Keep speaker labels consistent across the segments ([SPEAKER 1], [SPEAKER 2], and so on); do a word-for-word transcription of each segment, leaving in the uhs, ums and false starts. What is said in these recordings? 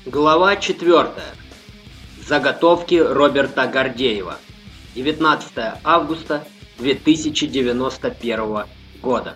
[SPEAKER 1] Глава четвёртая. Заготовки Роберта Гордеева. девятнадцатое августа две тысячи девяносто первого года.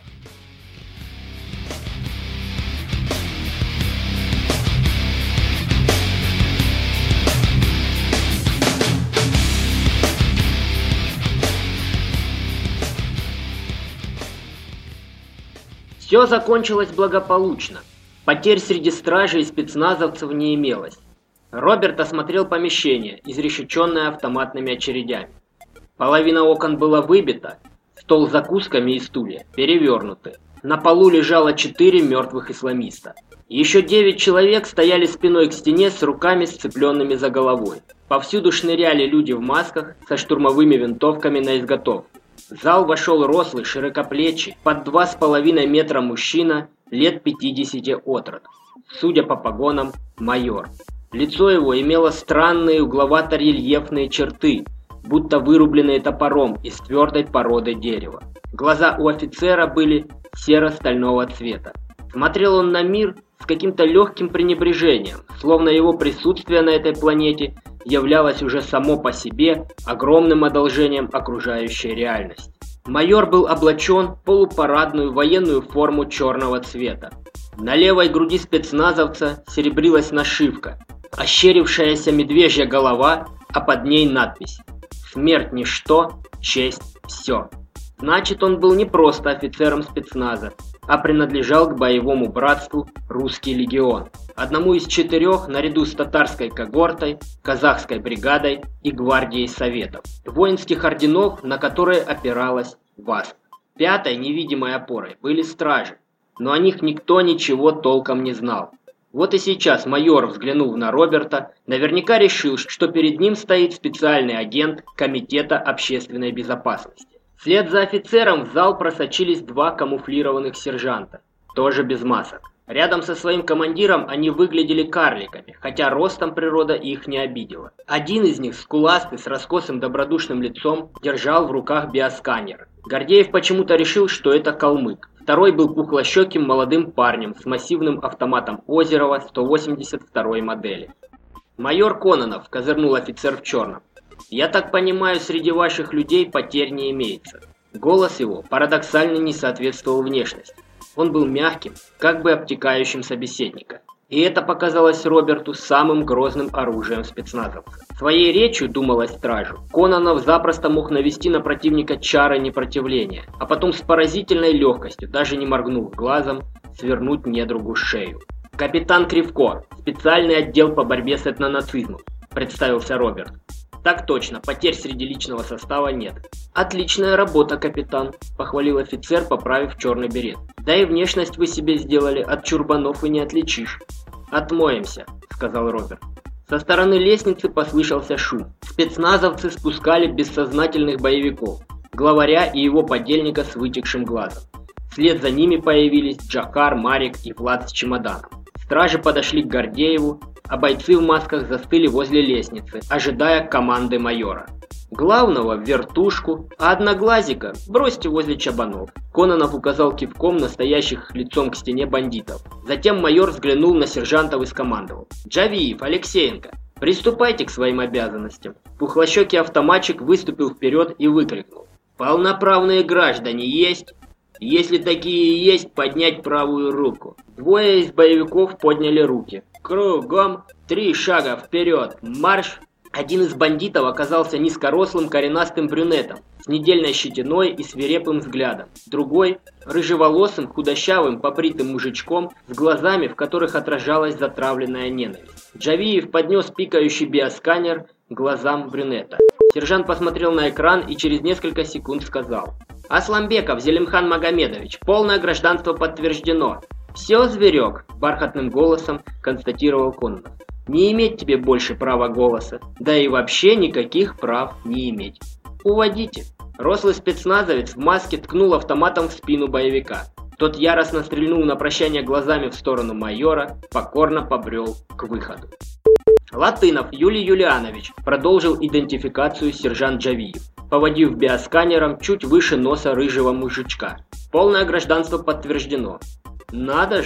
[SPEAKER 1] Все закончилось благополучно. Потерь среди стражей и спецназовцев не имелось. Роберт осмотрел помещение, изрешеченное автоматными очередями. Половина окон была выбита, стол с закусками и стулья перевернуты. На полу лежало четыре мертвых исламиста. Еще девять человек стояли спиной к стене с руками сцепленными за головой. Повсюду шныряли люди в масках со штурмовыми винтовками на изготовку. В зал вошел рослый, широкоплечий, под два с половиной метра мужчина, лет пятидесяти от роду. Судя по погонам, майор. Лицо его имело странные угловато-рельефные черты, будто вырубленные топором из твердой породы дерева. Глаза у офицера были серо-стального цвета. Смотрел он на мир с каким-то легким пренебрежением, словно его присутствие на этой планете являлось уже само по себе огромным одолжением окружающей реальности. Майор был облачен в полупарадную военную форму черного цвета. На левой груди спецназовца серебрилась нашивка, ощерившаяся медвежья голова, а под ней надпись «Смерть ничто, честь все». Значит, он был не просто офицером спецназа, а принадлежал к боевому братству «Русский легион», одному из четырех наряду с татарской когортой, казахской бригадой и гвардией советов, воинских орденов, на которые опиралась ВАСП. Пятой невидимой опорой были стражи, но о них никто ничего толком не знал. Вот и сейчас майор, взглянув на Роберта, наверняка решил, что перед ним стоит специальный агент Комитета общественной безопасности. Вслед за офицером в зал просочились два камуфлированных сержанта, тоже без масок. Рядом со своим командиром они выглядели карликами, хотя ростом природа их не обидела. Один из них, скуластый, с раскосым добродушным лицом, держал в руках биосканер. Гордеев почему-то решил, что это калмык. Второй был пухлощеким молодым парнем с массивным автоматом Озерова сто восемьдесят второй модели. «Майор Кононов», — козырнул офицер в черном. «Я так понимаю, среди ваших людей потерь не имеется». Голос его парадоксально не соответствовал внешности. Он был мягким, как бы обтекающим собеседника. И это показалось Роберту самым грозным оружием спецназовцев. Своей речью, думалось стражу, Кононов запросто мог навести на противника чары непротивления, а потом с поразительной легкостью, даже не моргнув глазом, свернуть недругу шею. «Капитан Кривко, специальный отдел по борьбе с этнонацизмом», — представился Роберт. «Так точно, потерь среди личного состава нет». «Отличная работа, капитан», — похвалил офицер, поправив черный берет. «Да и внешность вы себе сделали, от чурбанов и не отличишь». «Отмоемся», — сказал Роберт. Со стороны лестницы послышался шум. Спецназовцы спускали бессознательных боевиков, главаря и его подельника с вытекшим глазом. Вслед за ними появились Джакар, Марик и Влад с чемоданом. Стражи подошли к Гордееву, а бойцы в масках застыли возле лестницы, ожидая команды майора. «Главного в вертушку, а одноглазика бросьте возле чабанов». Кононов указал кивком настоящих лицом к стене бандитов. Затем майор взглянул на сержантов и скомандовал: «Джавиев, Алексеенко, приступайте к своим обязанностям». Пухлощекий автоматчик выступил вперед и выкрикнул: «Полноправные граждане есть? Если такие есть, поднять правую руку». Двое из боевиков подняли руки. «Кругом, три шага вперед, марш!» Один из бандитов оказался низкорослым коренастым брюнетом с недельной щетиной и свирепым взглядом. Другой – рыжеволосым, худощавым, побритым мужичком с глазами, в которых отражалась затравленная ненависть. Джавиев поднес пикающий биосканер к глазам брюнета. Сержант посмотрел на экран и через несколько секунд сказал: «Асламбеков Зелимхан Магомедович, полное гражданство подтверждено». «Все, зверек», – бархатным голосом констатировал Кононов. «Не иметь тебе больше права голоса, да и вообще никаких прав не иметь. Уводите». Рослый спецназовец в маске ткнул автоматом в спину боевика. Тот яростно стрельнул на прощание глазами в сторону майора, покорно побрел к выходу. «Латынов Юлий Юлианович», – продолжил идентификацию сержант Джавиев, поводив биосканером чуть выше носа рыжего мужичка. «Полное гражданство подтверждено». «Надо же!»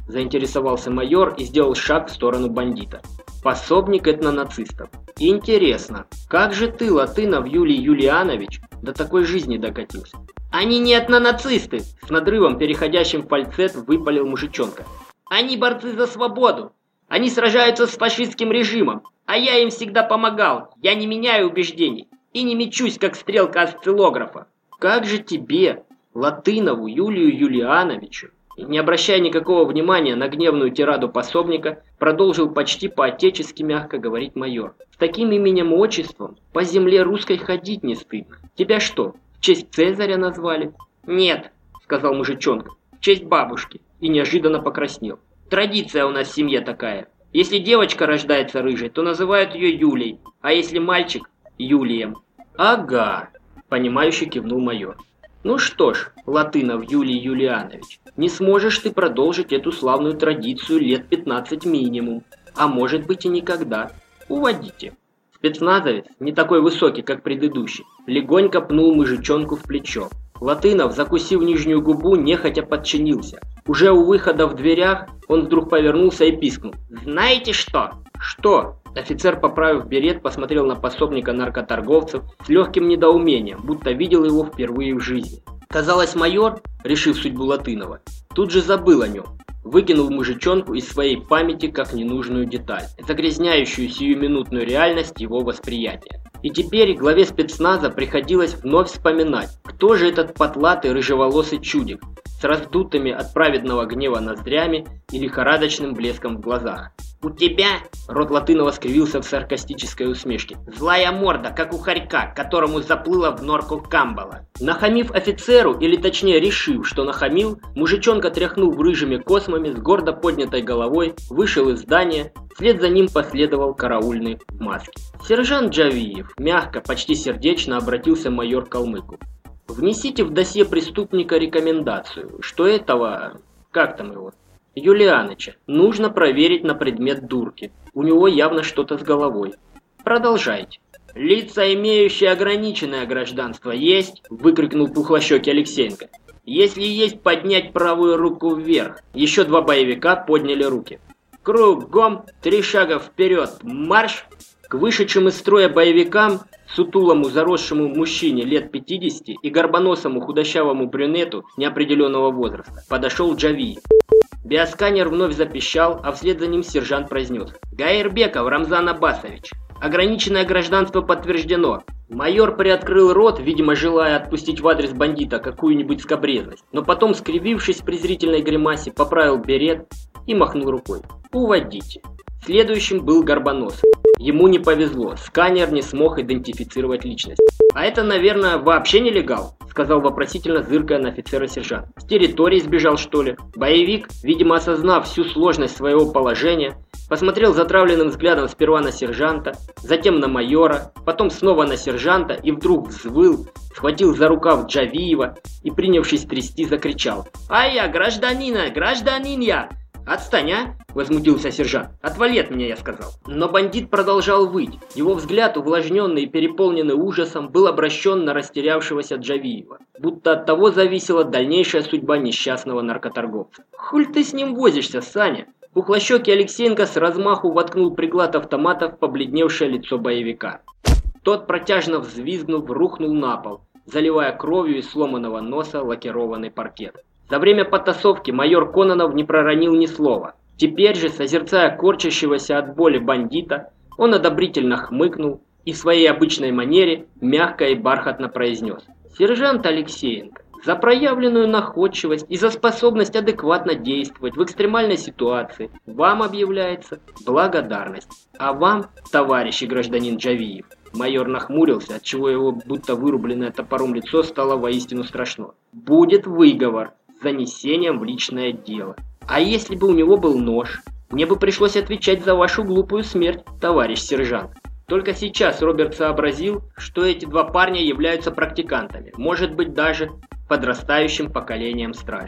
[SPEAKER 1] – заинтересовался майор и сделал шаг в сторону бандита. «Пособник этнонацистов. Интересно, как же ты, Латынов Юлий Юлианович, до такой жизни докатился?» «Они не этнонацисты!» – с надрывом, переходящим в фальцет, выпалил мужичонка. «Они борцы за свободу! Они сражаются с фашистским режимом, а я им всегда помогал, я не меняю убеждений и не мечусь, как стрелка осциллографа. Как же тебе, Латынову Юлию Юлиановичу?» И, не обращая никакого внимания на гневную тираду пособника, продолжил почти по-отечески мягко говорить майор. «С таким именем-отчеством по земле русской ходить не стыдно. Тебя что, в честь Цезаря назвали?» «Нет», — сказал мужичонка, — «в честь бабушки», и неожиданно покраснел. «Традиция у нас в семье такая. Если девочка рождается рыжей, то называют ее Юлей, а если мальчик — Юлием». «Ага», — понимающе кивнул майор. «Ну что ж, Латынов Юлий Юлианович, не сможешь ты продолжить эту славную традицию лет пятнадцать минимум, а может быть и никогда. Уводите». Спецназовец, не такой высокий, как предыдущий, легонько пнул мужичонку в плечо. Латынов, закусив нижнюю губу, нехотя подчинился. Уже у выхода в дверях он вдруг повернулся и пискнул. «Знаете что?» «Что?» Офицер, поправив берет, посмотрел на пособника наркоторговцев с легким недоумением, будто видел его впервые в жизни. Казалось, майор, решив судьбу Латынова, тут же забыл о нем, выкинул мужичонку из своей памяти как ненужную деталь, загрязняющую сиюминутную реальность его восприятия. И теперь главе спецназа приходилось вновь вспоминать, кто же этот потлатый рыжеволосый чудик с раздутыми от праведного гнева ноздрями и лихорадочным блеском в глазах. «У тебя, — рот Латынова скривился в саркастической усмешке, — злая морда, как у хорька, которому заплыла в норку камбала». Нахамив офицеру, или точнее решив, что нахамил, мужичонка, тряхнув рыжими космами, с гордо поднятой головой, вышел из здания, вслед за ним последовал караульный в маске. «Сержант Джавиев», мягко, почти сердечно обратился майор к калмыку. «Внесите в досье преступника рекомендацию, что этого, как там его, Юлианыча, нужно проверить на предмет дурки. У него явно что-то с головой. Продолжайте». «Лица, имеющие ограниченное гражданство, есть?» – выкрикнул пухлощёкий Алексеенко. «Если есть, поднять правую руку вверх». Еще два боевика подняли руки. «Кругом, три шага вперед, марш!» К вышедшим из строя боевикам, сутулому заросшему мужчине лет пятидесяти и горбоносому худощавому брюнету неопределенного возраста, подошел Джавиев. Биосканер вновь запищал, а вслед за ним сержант произнес: «Гаирбеков Рамзан Аббасович, ограниченное гражданство подтверждено». Майор приоткрыл рот, видимо, желая отпустить в адрес бандита какую-нибудь скабрезность, но потом, скривившись в презрительной гримасе, поправил берет и махнул рукой. «Уводите». Следующим был горбоносый. Ему не повезло, сканер не смог идентифицировать личность. «А это, наверное, вообще нелегал», — сказал вопросительно, зыркая на офицера сержант. «С территории сбежал, что ли?» Боевик, видимо, осознав всю сложность своего положения, посмотрел затравленным взглядом сперва на сержанта, затем на майора, потом снова на сержанта и вдруг взвыл, схватил за рукав Джавиева и, принявшись трясти, закричал: «А я, гражданина, гражданин я! Отстань, а!» — возмутился сержант. «Отвали от меня, я сказал». Но бандит продолжал выть. Его взгляд, увлажненный и переполненный ужасом, был обращен на растерявшегося Джавиева, будто от того зависела дальнейшая судьба несчастного наркоторговца. «Хуль ты с ним возишься, Саня?» Пухлощёкий Алексеенко с размаху воткнул приклад автомата в побледневшее лицо боевика. Тот, протяжно взвизгнув, рухнул на пол, заливая кровью из сломанного носа лакированный паркет. За время потасовки майор Кононов не проронил ни слова. Теперь же, созерцая корчащегося от боли бандита, он одобрительно хмыкнул и в своей обычной манере мягко и бархатно произнес: «Сержант Алексеенко, за проявленную находчивость и за способность адекватно действовать в экстремальной ситуации вам объявляется благодарность. А вам, товарищ и гражданин Джавиев». Майор нахмурился, отчего его будто вырубленное топором лицо стало воистину страшно. «Будет выговор с занесением в личное дело. А если бы у него был нож, мне бы пришлось отвечать за вашу глупую смерть, товарищ сержант». Только сейчас Роберт сообразил, что эти два парня являются практикантами, может быть даже подрастающим поколением стражей.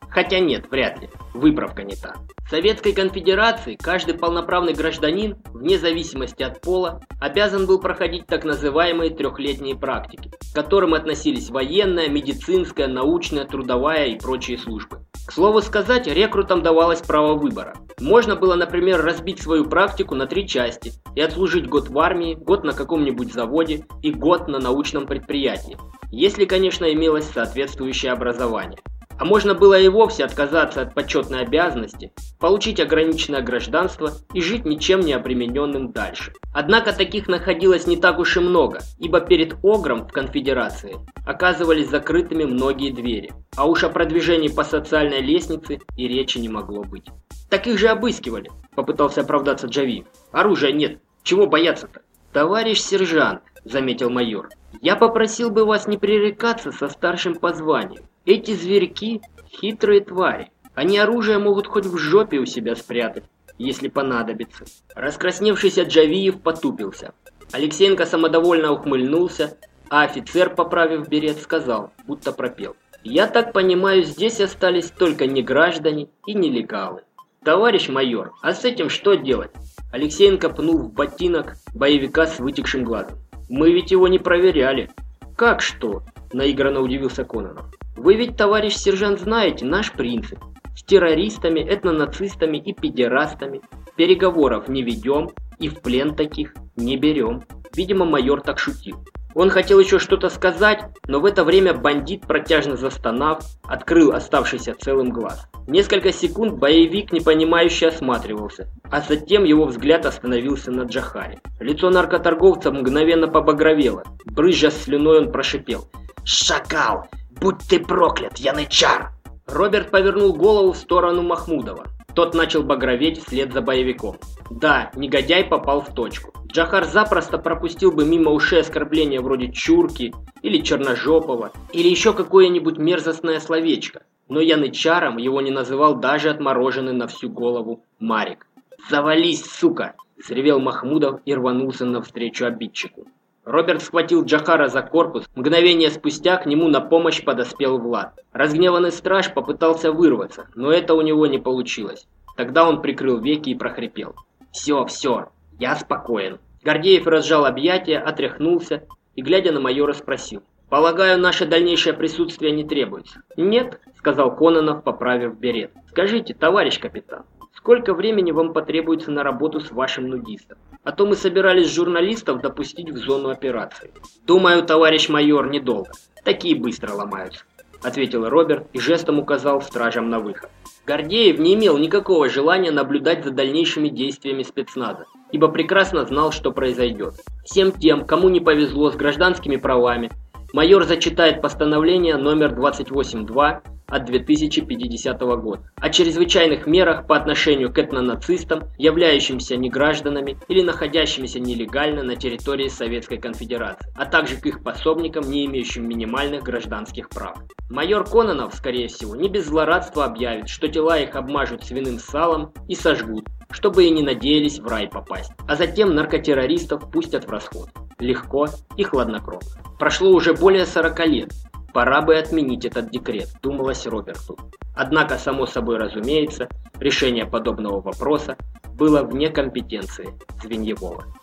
[SPEAKER 1] Хотя нет, вряд ли. Выправка не та. В Советской Конфедерации каждый полноправный гражданин, вне зависимости от пола, обязан был проходить так называемые трехлетние практики, к которым относились военная, медицинская, научная, трудовая и прочие службы. К слову сказать, рекрутам давалось право выбора. Можно было, например, разбить свою практику на три части и отслужить год в армии, год на каком-нибудь заводе и год на научном предприятии, если, конечно, имелось соответствующее образование. А можно было и вовсе отказаться от почетной обязанности, получить ограниченное гражданство и жить ничем не обремененным дальше. Однако таких находилось не так уж и много, ибо перед Огром в конфедерации оказывались закрытыми многие двери, а уж о продвижении по социальной лестнице и речи не могло быть. Так их же обыскивали, попытался оправдаться Джавиев. Оружия нет, чего бояться-то? Товарищ сержант, заметил майор, я попросил бы вас не пререкаться со старшим по званию. Эти зверьки – хитрые твари. Они оружие могут хоть в жопе у себя спрятать, если понадобится. Раскрасневшийся Джавиев потупился. Алексеенко самодовольно ухмыльнулся, а офицер, поправив берет, сказал, будто пропел. Я так понимаю, здесь остались только неграждане и нелегалы. Товарищ майор, а с этим что делать? Алексеенко пнул в ботинок боевика с вытекшим глазом. Мы ведь его не проверяли. Как что? Наигранно удивился Кононов. Вы ведь, товарищ сержант, знаете наш принцип. С террористами, этнонацистами и педерастами переговоров не ведем и в плен таких не берем. Видимо, майор так шутил. Он хотел еще что-то сказать, но в это время бандит, протяжно застонав, открыл оставшийся целым глаз. Несколько секунд боевик непонимающе осматривался, а затем его взгляд остановился на Джохаре. Лицо наркоторговца мгновенно побагровело. Брызжа слюной, он прошипел. «Шакал! Будь ты проклят, янычар!» Роберт повернул голову в сторону Махмудова. Тот начал багроветь вслед за боевиком. Да, негодяй попал в точку. Джохар запросто пропустил бы мимо ушей оскорбления вроде «чурки» или «черножопого» или еще какое-нибудь мерзостное словечко. Но янычаром его не называл даже отмороженный на всю голову Марик. «Завались, сука!» – взревел Махмудов и рванулся навстречу обидчику. Роберт схватил Джохара за корпус, мгновение спустя к нему на помощь подоспел Влад. Разгневанный страж попытался вырваться, но это у него не получилось. Тогда он прикрыл веки и прохрипел. «Все, все, я спокоен». Гордеев разжал объятия, отряхнулся и, глядя на майора, спросил. «Полагаю, наше дальнейшее присутствие не требуется?» «Нет», — сказал Кононов, поправив берет. «Скажите, товарищ капитан, сколько времени вам потребуется на работу с вашим нудистом? А то мы собирались журналистов допустить в зону операции». «Думаю, товарищ майор, недолго. Такие быстро ломаются», — ответил Роберт и жестом указал стражам на выход. Гордеев не имел никакого желания наблюдать за дальнейшими действиями спецназа, ибо прекрасно знал, что произойдет. Всем тем, кому не повезло с гражданскими правами, майор зачитает постановление номер двадцать восемь два от две тысячи пятидесятого года о чрезвычайных мерах по отношению к этнонацистам, являющимся негражданами или находящимися нелегально на территории Советской Конфедерации, а также к их пособникам, не имеющим минимальных гражданских прав. Майор Кононов, скорее всего, не без злорадства объявит, что тела их обмажут свиным салом и сожгут, чтобы и не надеялись в рай попасть, а затем наркотеррористов пустят в расход. Легко и хладнокровно. Прошло уже более сорока лет. Пора бы отменить этот декрет, думалось Роберту. Однако, само собой разумеется, решение подобного вопроса было вне компетенции Звеньевого.